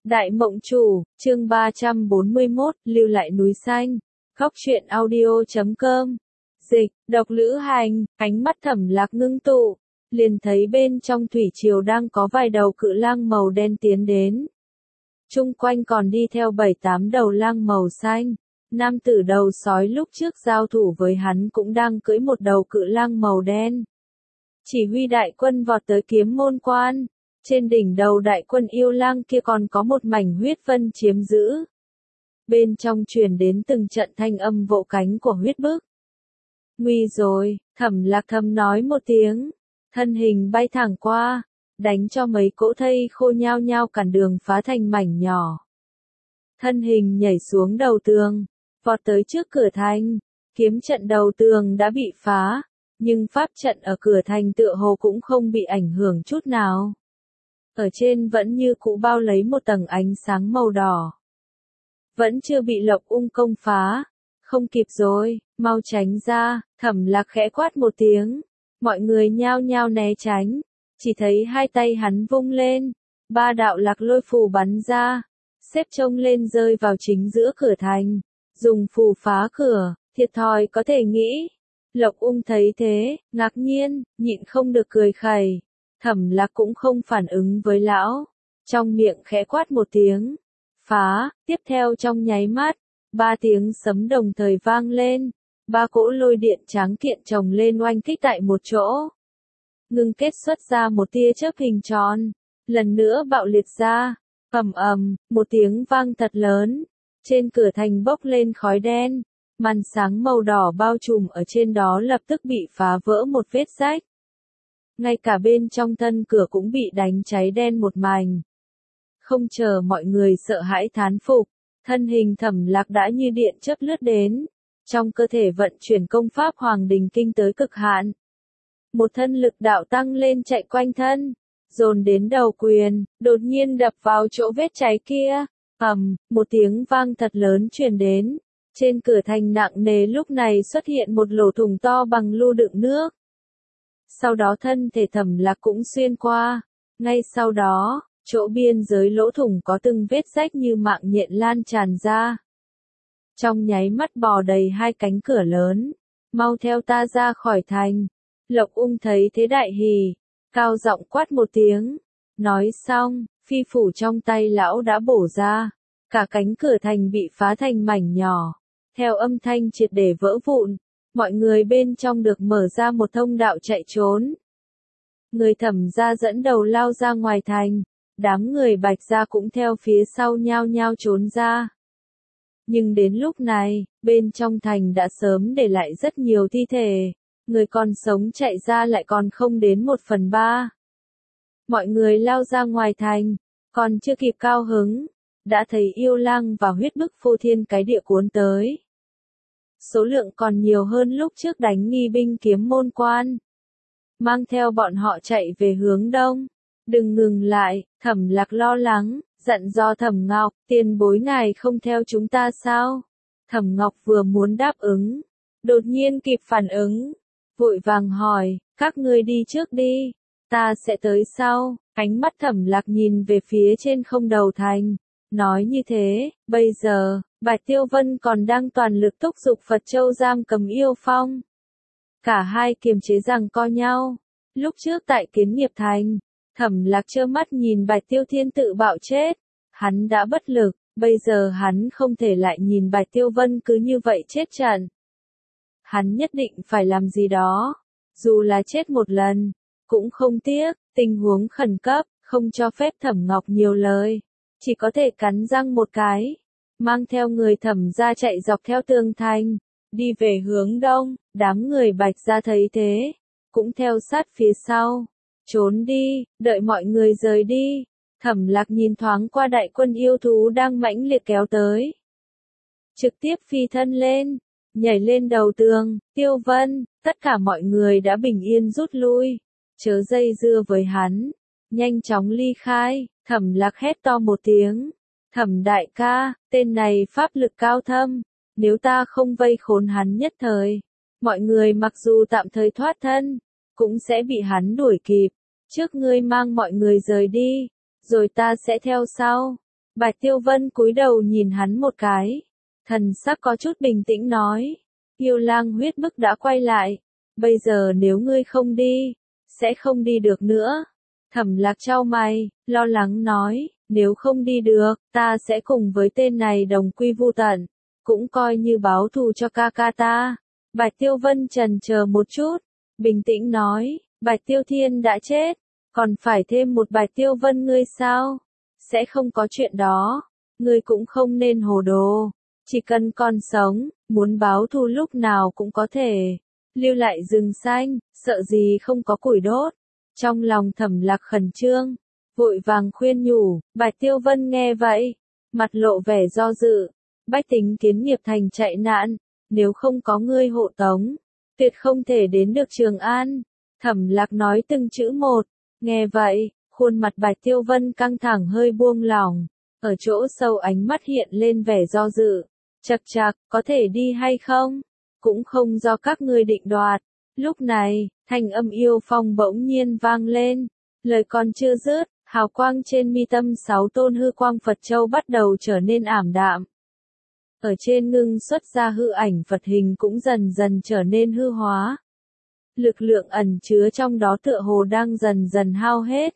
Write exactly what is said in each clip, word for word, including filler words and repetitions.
Đại Mộng Chủ, chương ba trăm bốn mươi mốt, lưu lại núi xanh. Góc truyện audio chấm com. Dịch, độc lữ hành, ánh mắt Thẩm Lạc ngưng tụ, liền thấy bên trong thủy triều đang có vài đầu cự lang màu đen tiến đến. Chung quanh còn đi theo bảy tám đầu lang màu xanh. Nam tử đầu sói lúc trước giao thủ với hắn cũng đang cưỡi một đầu cự lang màu đen. Chỉ huy đại quân vọt tới Kiếm Môn Quan. Trên đỉnh đầu đại quân yêu lang kia còn có một mảnh huyết vân chiếm giữ. Bên trong truyền đến từng trận thanh âm vỗ cánh của huyết bức. Nguy rồi, Thẩm Lạc thầm nói một tiếng. Thân hình bay thẳng qua, đánh cho mấy cỗ thây khô nhao nhao cản đường phá thành mảnh nhỏ. Thân hình nhảy xuống đầu tường, vọt tới trước cửa thành. Kiếm trận đầu tường đã bị phá, nhưng pháp trận ở cửa thành tựa hồ cũng không bị ảnh hưởng chút nào. Ở trên vẫn như cũ bao lấy một tầng ánh sáng màu đỏ. Vẫn chưa bị Lộc Ung công phá. Không kịp rồi, mau tránh ra. Thẩm Lạc khẽ quát một tiếng. Mọi người nhao nhao né tránh. Chỉ thấy hai tay hắn vung lên. Ba đạo lạc lôi phù bắn ra. Xếp chông lên rơi vào chính giữa cửa thành. Dùng phù phá cửa, thiệt thòi có thể nghĩ. Lộc Ung thấy thế, ngạc nhiên, nhịn không được cười khẩy. Thẩm Lạc cũng không phản ứng với lão, trong miệng khẽ quát một tiếng, phá, tiếp theo trong nháy mắt, ba tiếng sấm đồng thời vang lên, ba cỗ lôi điện tráng kiện chồng lên oanh kích tại một chỗ. Ngưng kết xuất ra một tia chớp hình tròn, lần nữa bạo liệt ra, ầm ầm, một tiếng vang thật lớn, trên cửa thành bốc lên khói đen, màn sáng màu đỏ bao trùm ở trên đó lập tức bị phá vỡ một vết rách. Ngay cả bên trong thân cửa cũng bị đánh cháy đen một mảnh. Không chờ mọi người sợ hãi thán phục, thân hình Thẩm Lạc đã như điện chớp lướt đến, trong cơ thể vận chuyển công pháp Hoàng Đình Kinh tới cực hạn. Một thân lực đạo tăng lên chạy quanh thân, dồn đến đầu quyền, đột nhiên đập vào chỗ vết cháy kia, ầm, một tiếng vang thật lớn truyền đến, trên cửa thành nặng nề lúc này xuất hiện một lỗ thủng to bằng lu đựng nước. Sau đó thân thể Thẩm Lạc cũng xuyên qua, ngay sau đó, chỗ biên giới lỗ thủng có từng vết rách như mạng nhện lan tràn ra. Trong nháy mắt bò đầy hai cánh cửa lớn, mau theo ta ra khỏi thành. Lộc Ung thấy thế đại hỉ, cao giọng quát một tiếng, nói xong, phi phủ trong tay lão đã bổ ra, cả cánh cửa thành bị phá thành mảnh nhỏ, theo âm thanh triệt để vỡ vụn. Mọi người bên trong được mở ra một thông đạo chạy trốn. Người Thẩm gia dẫn đầu lao ra ngoài thành, đám người Bạch gia cũng theo phía sau nhao nhao trốn ra. Nhưng đến lúc này, bên trong thành đã sớm để lại rất nhiều thi thể, người còn sống chạy ra lại còn không đến một phần ba. Mọi người lao ra ngoài thành, còn chưa kịp cao hứng, đã thấy yêu lang và huyết bức phô thiên cái địa cuốn tới. Số lượng còn nhiều hơn lúc trước đánh nghi binh Kiếm Môn Quan. Mang theo bọn họ chạy về hướng đông. Đừng ngừng lại, Thẩm Lạc lo lắng, dặn dò Thẩm Ngọc, tiền bối ngài không theo chúng ta sao? Thẩm Ngọc vừa muốn đáp ứng, đột nhiên kịp phản ứng, vội vàng hỏi, các ngươi đi trước đi, ta sẽ tới sau. Ánh mắt Thẩm Lạc nhìn về phía trên không đầu thành, nói như thế, bây giờ, Bạch Tiêu Vân còn đang toàn lực thúc giục Phật Châu giam cầm yêu phong. Cả hai kiềm chế giằng co nhau. Lúc trước tại Kiến Nghiệp Thành, Thẩm Lạc trơ mắt nhìn Bạch Tiêu Thiên tự bạo chết. Hắn đã bất lực, bây giờ hắn không thể lại nhìn Bạch Tiêu Vân cứ như vậy chết trận. Hắn nhất định phải làm gì đó, dù là chết một lần, cũng không tiếc. Tình huống khẩn cấp, không cho phép Thẩm Ngọc nhiều lời, chỉ có thể cắn răng một cái. Mang theo người Thẩm gia chạy dọc theo tường thành, đi về hướng đông. Đám người Bạch gia thấy thế, cũng theo sát phía sau, trốn đi, đợi mọi người rời đi. Thẩm Lạc nhìn thoáng qua đại quân yêu thú đang mãnh liệt kéo tới, trực tiếp phi thân lên, nhảy lên đầu tường. Tiêu Vân, tất cả mọi người đã bình yên rút lui, chớ dây dưa với hắn, nhanh chóng ly khai. Thẩm Lạc hét to một tiếng. Thẩm đại ca, tên này pháp lực cao thâm, nếu ta không vây khốn hắn nhất thời, mọi người mặc dù tạm thời thoát thân, cũng sẽ bị hắn đuổi kịp. Trước ngươi mang mọi người rời đi, rồi ta sẽ theo sau. Bạch Tiêu Vân cúi đầu nhìn hắn một cái. Thần sắc có chút bình tĩnh nói. Yêu lang huyết bức đã quay lại. Bây giờ nếu ngươi không đi, sẽ không đi được nữa. Thẩm Lạc chau mày, lo lắng nói, nếu không đi được, ta sẽ cùng với tên này đồng quy vu tận, cũng coi như báo thù cho ca ca ta. Bạch Tiêu Vân chần chờ một chút, bình tĩnh nói, Bạch Tiêu Thiên đã chết, còn phải thêm một Bạch Tiêu Vân ngươi sao? Sẽ không có chuyện đó, ngươi cũng không nên hồ đồ, chỉ cần còn sống, muốn báo thù lúc nào cũng có thể. Lưu lại rừng xanh, sợ gì không có củi đốt. Trong lòng Thẩm Lạc khẩn trương, vội vàng khuyên nhủ, Bạch Tiêu Vân nghe vậy, mặt lộ vẻ do dự, bách tính kiến nghiệp thành chạy nạn, nếu không có ngươi hộ tống, tuyệt không thể đến được Trường An. Thẩm Lạc nói từng chữ một, nghe vậy, khuôn mặt Bạch Tiêu Vân căng thẳng hơi buông lỏng, ở chỗ sâu ánh mắt hiện lên vẻ do dự, chậc chậc, có thể đi hay không? Cũng không do các ngươi định đoạt. Lúc này, thanh âm Yêu Phong bỗng nhiên vang lên, lời còn chưa dứt, hào quang trên mi tâm sáu tôn hư quang Phật Châu bắt đầu trở nên ảm đạm. Ở trên ngưng xuất ra hư ảnh Phật hình cũng dần dần trở nên hư hóa. Lực lượng ẩn chứa trong đó tựa hồ đang dần dần hao hết.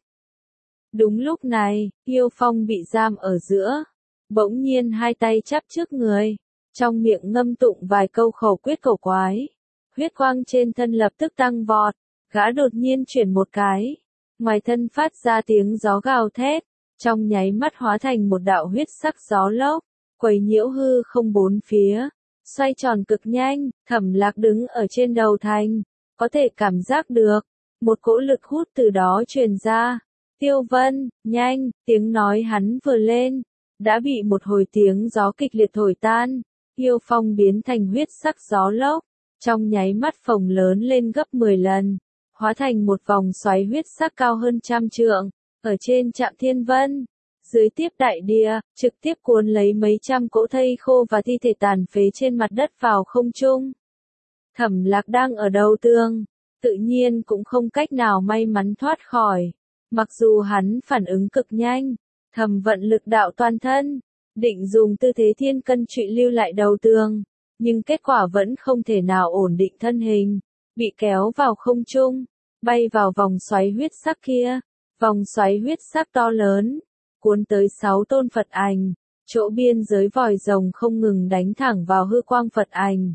Đúng lúc này, Yêu Phong bị giam ở giữa, bỗng nhiên hai tay chắp trước người, trong miệng ngâm tụng vài câu khẩu quyết cổ quái. Huyết quang trên thân lập tức tăng vọt, gã đột nhiên chuyển một cái, ngoài thân phát ra tiếng gió gào thét, trong nháy mắt hóa thành một đạo huyết sắc gió lốc, quấy nhiễu hư không bốn phía, xoay tròn cực nhanh. Thẩm Lạc đứng ở trên đầu thành, có thể cảm giác được, một cỗ lực hút từ đó truyền ra. Tiêu Vân, nhanh, tiếng nói hắn vừa lên, đã bị một hồi tiếng gió kịch liệt thổi tan, Yêu Phong biến thành huyết sắc gió lốc. Trong nháy mắt phồng lớn lên gấp mười lần, hóa thành một vòng xoáy huyết sắc cao hơn trăm trượng, ở trên Trạm Thiên Vân, dưới tiếp đại địa, trực tiếp cuốn lấy mấy trăm cỗ thây khô và thi thể tàn phế trên mặt đất vào không trung. Thẩm Lạc đang ở đầu tường, tự nhiên cũng không cách nào may mắn thoát khỏi, mặc dù hắn phản ứng cực nhanh, thầm vận lực đạo toàn thân, định dùng tư thế thiên cân trụy lưu lại đầu tường. Nhưng kết quả vẫn không thể nào ổn định thân hình, bị kéo vào không trung, bay vào vòng xoáy huyết sắc kia, vòng xoáy huyết sắc to lớn, cuốn tới sáu tôn Phật ảnh, chỗ biên giới vòi rồng không ngừng đánh thẳng vào hư quang Phật ảnh.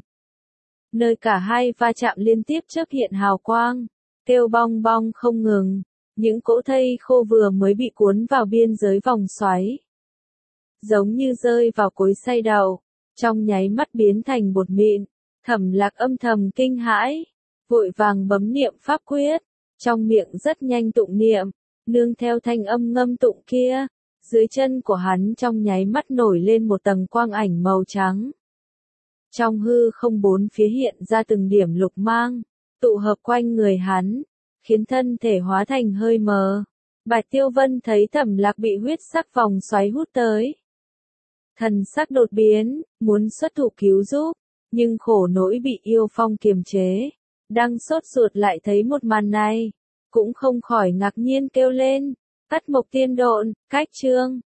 Nơi cả hai va chạm liên tiếp chớp hiện hào quang, kêu bong bong không ngừng, những cỗ thây khô vừa mới bị cuốn vào biên giới vòng xoáy, giống như rơi vào cối xay đậu. Trong nháy mắt biến thành bột mịn. Thẩm Lạc âm thầm kinh hãi, vội vàng bấm niệm pháp quyết, trong miệng rất nhanh tụng niệm, nương theo thanh âm ngâm tụng kia, dưới chân của hắn trong nháy mắt nổi lên một tầng quang ảnh màu trắng. Trong hư không bốn phía hiện ra từng điểm lục mang, tụ hợp quanh người hắn, khiến thân thể hóa thành hơi mờ. Bạch Tiêu Vân thấy Thẩm Lạc bị huyết sắc vòng xoáy hút tới, thần sắc đột biến, muốn xuất thủ cứu giúp, nhưng khổ nỗi bị Yêu Phong kiềm chế. Đang sốt ruột lại thấy một màn này, cũng không khỏi ngạc nhiên kêu lên, Cắt Mộc Tiên Độn, cách chương.